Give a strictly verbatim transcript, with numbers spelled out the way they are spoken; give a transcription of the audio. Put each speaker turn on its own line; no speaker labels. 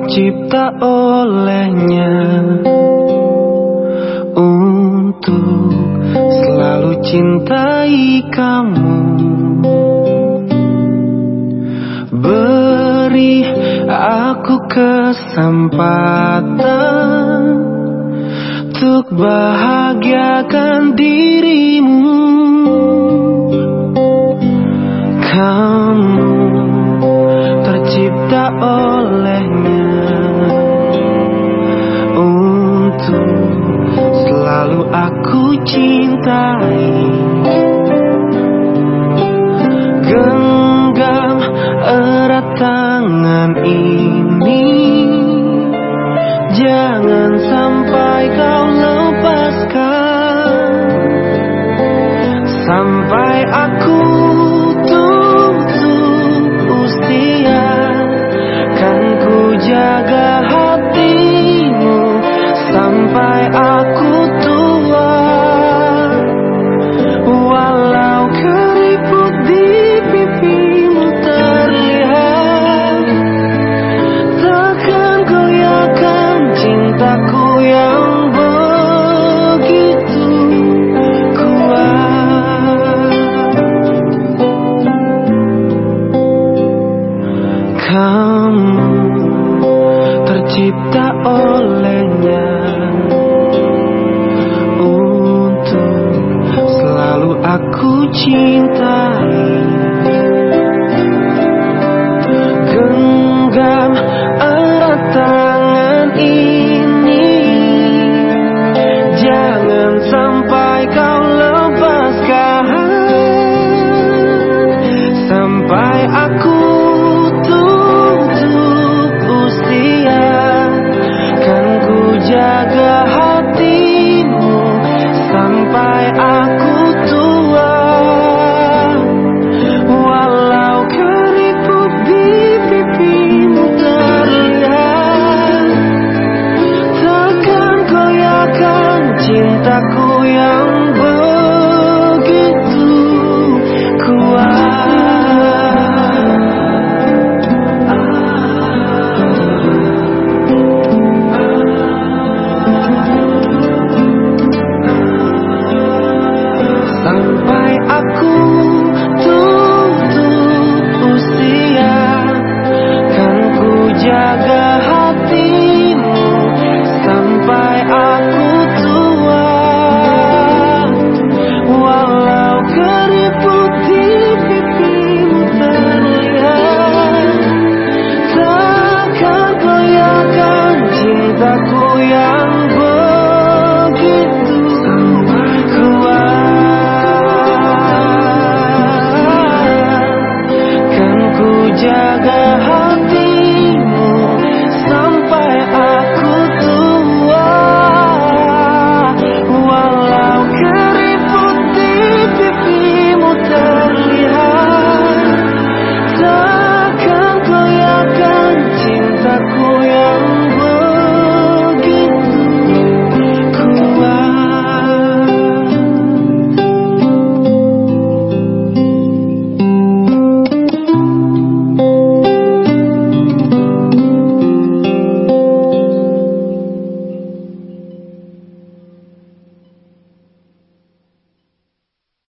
tercipta olehnya untuk selalu cintai kamu. Beri aku kesempatan untuk bahagiakan dirimu. Kamu tercipta olehnya untuk selalu aku cintai. Genggam erat tangan ini, jangan sampai kau lepaskan. Sampai aku tutup usia, kan ku jaga hatimu. Sampai aku tua, walau keriput di pipimu terlihat, takkan goyahkan cintaku yang begitu kuat. Kamu tercipta olehnya untuk selalu aku cinta.